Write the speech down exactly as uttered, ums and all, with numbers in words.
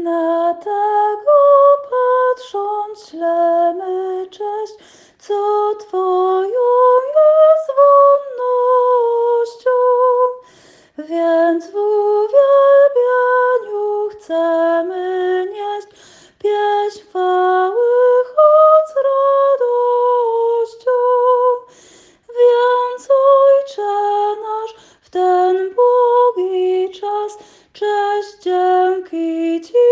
Na tego patrząc ślemy cześć, co Twoją jest wonnością. Więc w uwielbieniu chcemy nieść pieśń chwały, choć z radością. Więc Ojcze nasz, w ten błogi czas, cześć, dzięki Ci